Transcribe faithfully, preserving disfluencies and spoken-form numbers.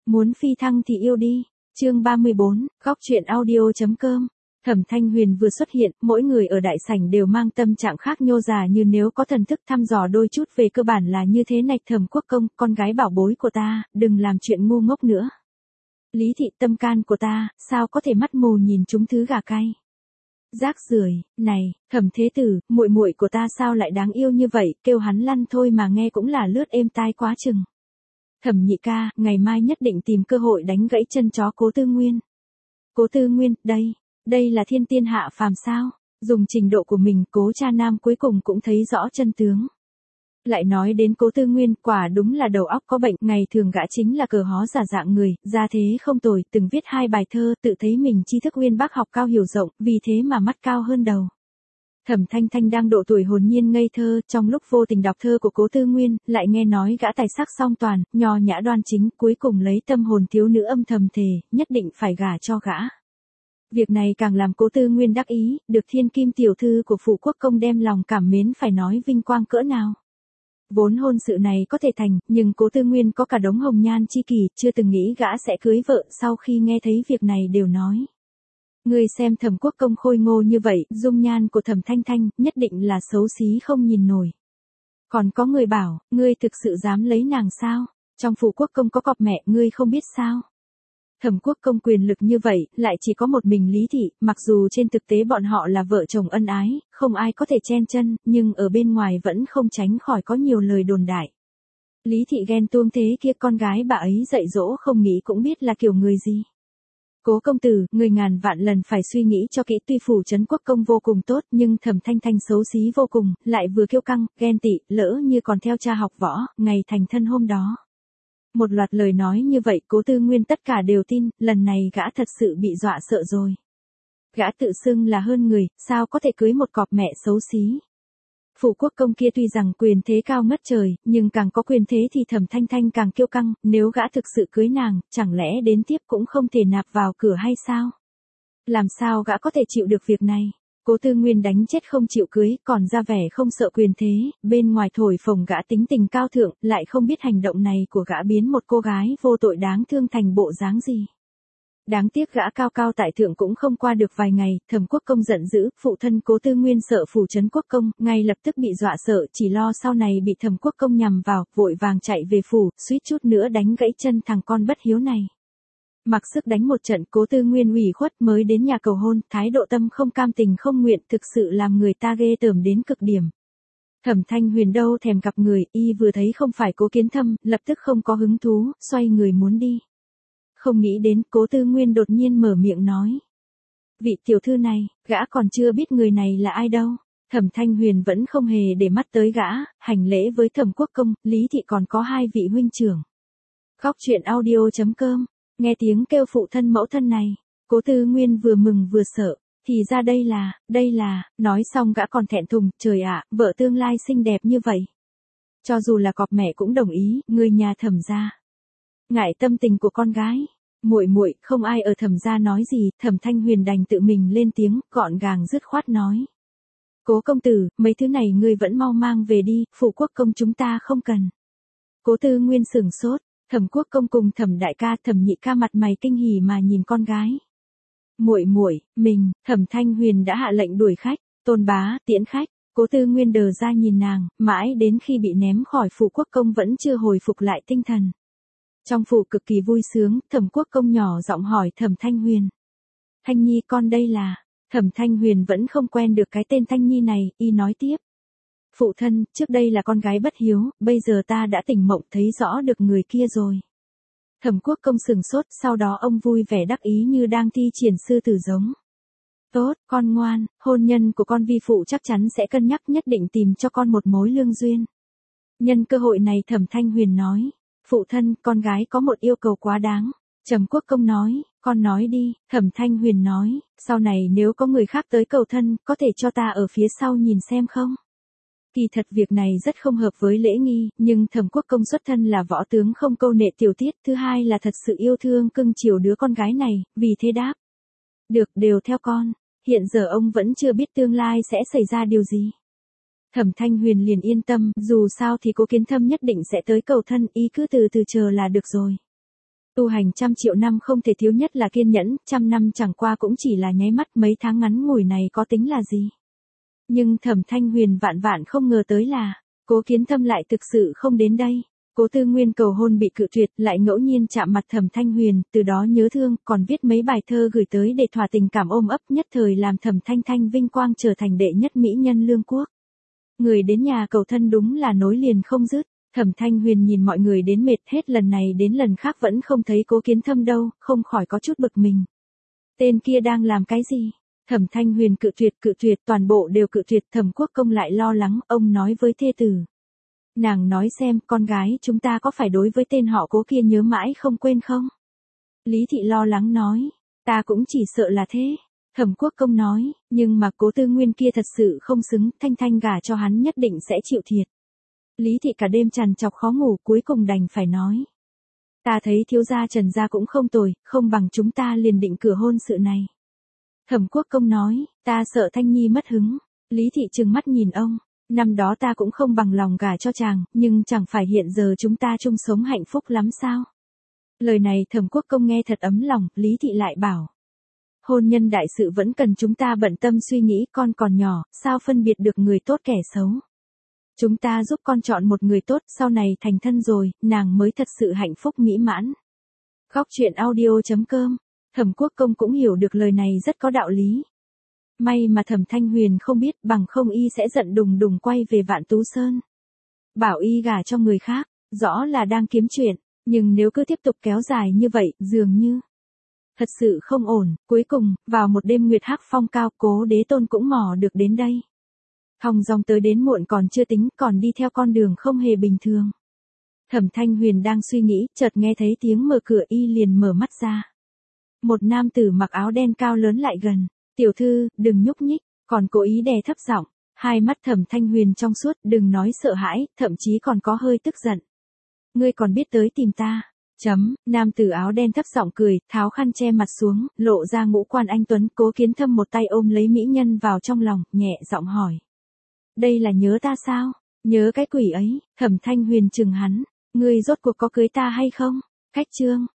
Muốn phi thăng thì yêu đi. Chương ba mươi bốn, góc truyện audio.com. Thẩm Thanh Huyền vừa xuất hiện, mỗi người ở đại sảnh đều mang tâm trạng khác nhô già như nếu có thần thức thăm dò đôi chút về cơ bản là như thế này. Thẩm Quốc Công, con gái bảo bối của ta, đừng làm chuyện ngu ngốc nữa. Lý thị tâm can của ta, sao có thể mắt mù nhìn chúng thứ gà cay. Rác rưởi, này, Thẩm Thế Tử, muội muội của ta sao lại đáng yêu như vậy, kêu hắn lăn thôi mà nghe cũng là lướt êm tai quá chừng. Thẩm nhị ca, ngày mai nhất định tìm cơ hội đánh gãy chân chó Cố Tư Nguyên. Cố Tư Nguyên, đây, đây là thiên tiên hạ phàm sao? Dùng trình độ của mình, Cố cha nam cuối cùng cũng thấy rõ chân tướng. Lại nói đến Cố Tư Nguyên, quả đúng là đầu óc có bệnh, ngày thường gã chính là cờ hó giả dạng người, ra thế không tồi, từng viết hai bài thơ, tự thấy mình tri thức uyên bác học cao hiểu rộng, vì thế mà mắt cao hơn đầu. Thẩm Thanh Thanh đang độ tuổi hồn nhiên ngây thơ, trong lúc vô tình đọc thơ của Cố Tư Nguyên, lại nghe nói gã tài sắc song toàn, nho nhã đoan chính, cuối cùng lấy tâm hồn thiếu nữ âm thầm thề, nhất định phải gả cho gã. Việc này càng làm Cố Tư Nguyên đắc ý, được thiên kim tiểu thư của Phủ Quốc Công đem lòng cảm mến phải nói vinh quang cỡ nào. Vốn hôn sự này có thể thành, nhưng Cố Tư Nguyên có cả đống hồng nhan chi kỷ, chưa từng nghĩ gã sẽ cưới vợ, sau khi nghe thấy việc này đều nói. Ngươi xem Thẩm Quốc Công khôi ngô như vậy, dung nhan của Thẩm Thanh Thanh, nhất định là xấu xí không nhìn nổi. Còn có người bảo, ngươi thực sự dám lấy nàng sao? Trong Phủ Quốc Công có cọp mẹ, ngươi không biết sao? Thẩm Quốc Công quyền lực như vậy, lại chỉ có một mình Lý Thị, mặc dù trên thực tế bọn họ là vợ chồng ân ái, không ai có thể chen chân, nhưng ở bên ngoài vẫn không tránh khỏi có nhiều lời đồn đại. Lý Thị ghen tuông thế kia, con gái bà ấy dạy dỗ không nghĩ cũng biết là kiểu người gì. Cố công tử, người ngàn vạn lần phải suy nghĩ cho kỹ, tuy Phủ Trấn Quốc Công vô cùng tốt nhưng Thẩm Thanh Thanh xấu xí vô cùng, lại vừa kiêu căng, ghen tị, lỡ như còn theo cha học võ, ngày thành thân hôm đó. Một loạt lời nói như vậy Cố Tư Nguyên tất cả đều tin, lần này gã thật sự bị dọa sợ rồi. Gã tự xưng là hơn người, sao có thể cưới một cọp mẹ xấu xí. Phủ Quốc Công kia tuy rằng quyền thế cao ngất trời, nhưng càng có quyền thế thì Thẩm Thanh Thanh càng kiêu căng, nếu gã thực sự cưới nàng, chẳng lẽ đến tiếp cũng không thể nạp vào cửa hay sao? Làm sao gã có thể chịu được việc này? Cố Tư Nguyên đánh chết không chịu cưới, còn ra vẻ không sợ quyền thế, bên ngoài thổi phồng gã tính tình cao thượng, lại không biết hành động này của gã biến một cô gái vô tội đáng thương thành bộ dáng gì. Đáng tiếc gã cao cao tại thượng cũng không qua được vài ngày, Thẩm Quốc Công giận dữ, phụ thân Cố Tư Nguyên sợ Phủ Trấn Quốc Công, ngay lập tức bị dọa sợ, chỉ lo sau này bị Thẩm Quốc Công nhằm vào, vội vàng chạy về phủ, suýt chút nữa đánh gãy chân thằng con bất hiếu này. Mặc sức đánh một trận, Cố Tư Nguyên ủy khuất mới đến nhà cầu hôn, thái độ tâm không cam tình không nguyện, thực sự làm người ta ghê tởm đến cực điểm. Thẩm Thanh Huyền đâu thèm gặp người, y vừa thấy không phải Cố Kiến Thâm, lập tức không có hứng thú, xoay người muốn đi. Không nghĩ đến, Cố Tư Nguyên đột nhiên mở miệng nói. Vị tiểu thư này, gã còn chưa biết người này là ai đâu. Thẩm Thanh Huyền vẫn không hề để mắt tới gã, hành lễ với Thẩm Quốc Công, Lý Thị còn có hai vị huynh trưởng. Góc truyện audio.com. Nghe tiếng kêu phụ thân mẫu thân này, Cố Tư Nguyên vừa mừng vừa sợ, thì ra đây là, đây là, nói xong gã còn thẹn thùng, trời ạ, vợ tương lai xinh đẹp như vậy. Cho dù là cọp mẹ cũng đồng ý, người nhà Thẩm gia. Ngại tâm tình của con gái, muội muội, không ai ở Thẩm gia nói gì, Thẩm Thanh Huyền đành tự mình lên tiếng, gọn gàng dứt khoát nói. Cố công tử, mấy thứ này ngươi vẫn mau mang về đi, Phủ Quốc Công chúng ta không cần. Cố Tư Nguyên sửng sốt. Thẩm Quốc Công cùng Thẩm đại ca, Thẩm nhị ca mặt mày kinh hỉ mà nhìn con gái. Muội muội, mình, Thẩm Thanh Huyền đã hạ lệnh đuổi khách, Tôn bá, tiễn khách. Cố Tư Nguyên đờ ra nhìn nàng, mãi đến khi bị ném khỏi Phủ Quốc Công vẫn chưa hồi phục lại tinh thần. Trong phủ cực kỳ vui sướng, Thẩm Quốc Công nhỏ giọng hỏi Thẩm Thanh Huyền. Thanh Nhi con đây là, Thẩm Thanh Huyền vẫn không quen được cái tên Thanh Nhi này, y nói tiếp. Phụ thân, trước đây là con gái bất hiếu, bây giờ ta đã tỉnh mộng thấy rõ được người kia rồi. Thẩm Quốc Công sừng sốt, sau đó ông vui vẻ đắc ý như đang thi triển sư tử giống. Tốt, con ngoan, hôn nhân của con vi phụ chắc chắn sẽ cân nhắc nhất định tìm cho con một mối lương duyên. Nhân cơ hội này Thẩm Thanh Huyền nói, phụ thân, con gái có một yêu cầu quá đáng. Trầm Quốc Công nói, con nói đi, Thẩm Thanh Huyền nói, sau này nếu có người khác tới cầu thân, có thể cho ta ở phía sau nhìn xem không? Kỳ thật việc này rất không hợp với lễ nghi, nhưng Thẩm Quốc Công xuất thân là võ tướng không câu nệ tiểu tiết, thứ hai là thật sự yêu thương cưng chiều đứa con gái này, vì thế đáp. Được, đều theo con, hiện giờ ông vẫn chưa biết tương lai sẽ xảy ra điều gì. Thẩm Thanh Huyền liền yên tâm, dù sao thì Cố Kiến Thâm nhất định sẽ tới cầu thân, ý cứ từ từ chờ là được rồi. Tu hành trăm triệu năm không thể thiếu nhất là kiên nhẫn, trăm năm chẳng qua cũng chỉ là nháy mắt, mấy tháng ngắn ngủi này có tính là gì. Nhưng Thẩm Thanh Huyền vạn vạn không ngờ tới là, Cố Kiến Thâm lại thực sự không đến đây. Cố Tư Nguyên cầu hôn bị cự tuyệt, lại ngẫu nhiên chạm mặt Thẩm Thanh Huyền, từ đó nhớ thương, còn viết mấy bài thơ gửi tới để thỏa tình cảm ôm ấp, nhất thời làm Thẩm Thanh Thanh vinh quang trở thành đệ nhất mỹ nhân lương quốc. Người đến nhà cầu thân đúng là nối liền không dứt. Thẩm Thanh Huyền nhìn mọi người đến mệt hết lần này đến lần khác vẫn không thấy Cố Kiến Thâm đâu, không khỏi có chút bực mình. Tên kia đang làm cái gì? Thẩm Thanh Huyền cự tuyệt cự tuyệt toàn bộ đều cự tuyệt. Thẩm Quốc Công lại lo lắng, ông nói với thê tử. Nàng nói xem con gái chúng ta có phải đối với tên họ Cố kia nhớ mãi không quên không? Lý Thị lo lắng nói, ta cũng chỉ sợ là thế. Thẩm Quốc Công nói, nhưng mà Cố Tư Nguyên kia thật sự không xứng, Thanh Thanh gả cho hắn nhất định sẽ chịu thiệt. Lý Thị cả đêm trằn trọc khó ngủ, cuối cùng đành phải nói. Ta thấy thiếu gia Trần gia cũng không tồi, không bằng chúng ta liền định cửa hôn sự này. Thẩm Quốc Công nói, ta sợ Thanh Nhi mất hứng. Lý Thị trừng mắt nhìn ông, năm đó ta cũng không bằng lòng gả cho chàng, nhưng chẳng phải hiện giờ chúng ta chung sống hạnh phúc lắm sao? Lời này Thẩm Quốc Công nghe thật ấm lòng, Lý Thị lại bảo. Hôn nhân đại sự vẫn cần chúng ta bận tâm suy nghĩ, con còn nhỏ, sao phân biệt được người tốt kẻ xấu. Chúng ta giúp con chọn một người tốt, sau này thành thân rồi, nàng mới thật sự hạnh phúc mỹ mãn. Góc truyện audio chấm com. Thẩm Quốc Công cũng hiểu được lời này rất có đạo lý. May mà Thẩm Thanh Huyền không biết, bằng không y sẽ giận đùng đùng quay về Vạn Tú Sơn. Bảo y gả cho người khác, rõ là đang kiếm chuyện, nhưng nếu cứ tiếp tục kéo dài như vậy, dường như thật sự không ổn. Cuối cùng, vào một đêm nguyệt hắc phong cao, Cố Đế Tôn cũng mò được đến đây. Thong dong tới đến muộn còn chưa tính, còn đi theo con đường không hề bình thường. Thẩm Thanh Huyền đang suy nghĩ, chợt nghe thấy tiếng mở cửa, y liền mở mắt ra. Một nam tử mặc áo đen cao lớn lại gần. Tiểu thư, đừng nhúc nhích, còn cố ý đè thấp giọng. Hai mắt Thẩm Thanh Huyền trong suốt, đừng nói sợ hãi, thậm chí còn có hơi tức giận. Ngươi còn biết tới tìm ta. Chấm, nam tử áo đen thấp giọng cười, tháo khăn che mặt xuống, lộ ra ngũ quan anh tuấn. Cố Kiến Thâm một tay ôm lấy mỹ nhân vào trong lòng, nhẹ giọng hỏi. Đây là nhớ ta sao? Nhớ cái quỷ ấy. Thẩm Thanh Huyền chừng hắn, ngươi rốt cuộc có cưới ta hay không? Khách trương,